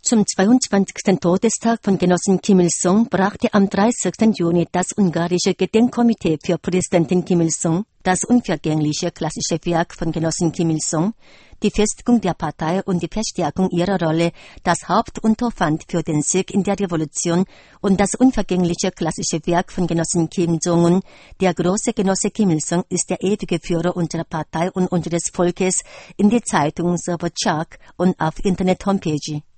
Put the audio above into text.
Zum 22. Todestag von Genossen Kim Il-sung brachte am 30. Juni das ungarische Gedenkkomitee für Präsidentin Kim Il-sung, das unvergängliche klassische Werk von Genossen Kim Il-sung, die Festigung der Partei und die Verstärkung ihrer Rolle, das Hauptunterpfand für den Sieg in der Revolution und das unvergängliche klassische Werk von Genossen Kim Jong-un, der große Genosse Kim Il-sung ist der ewige Führer unserer Partei und unseres Volkes, in die Zeitung Sobochak und auf Internet-Homepage.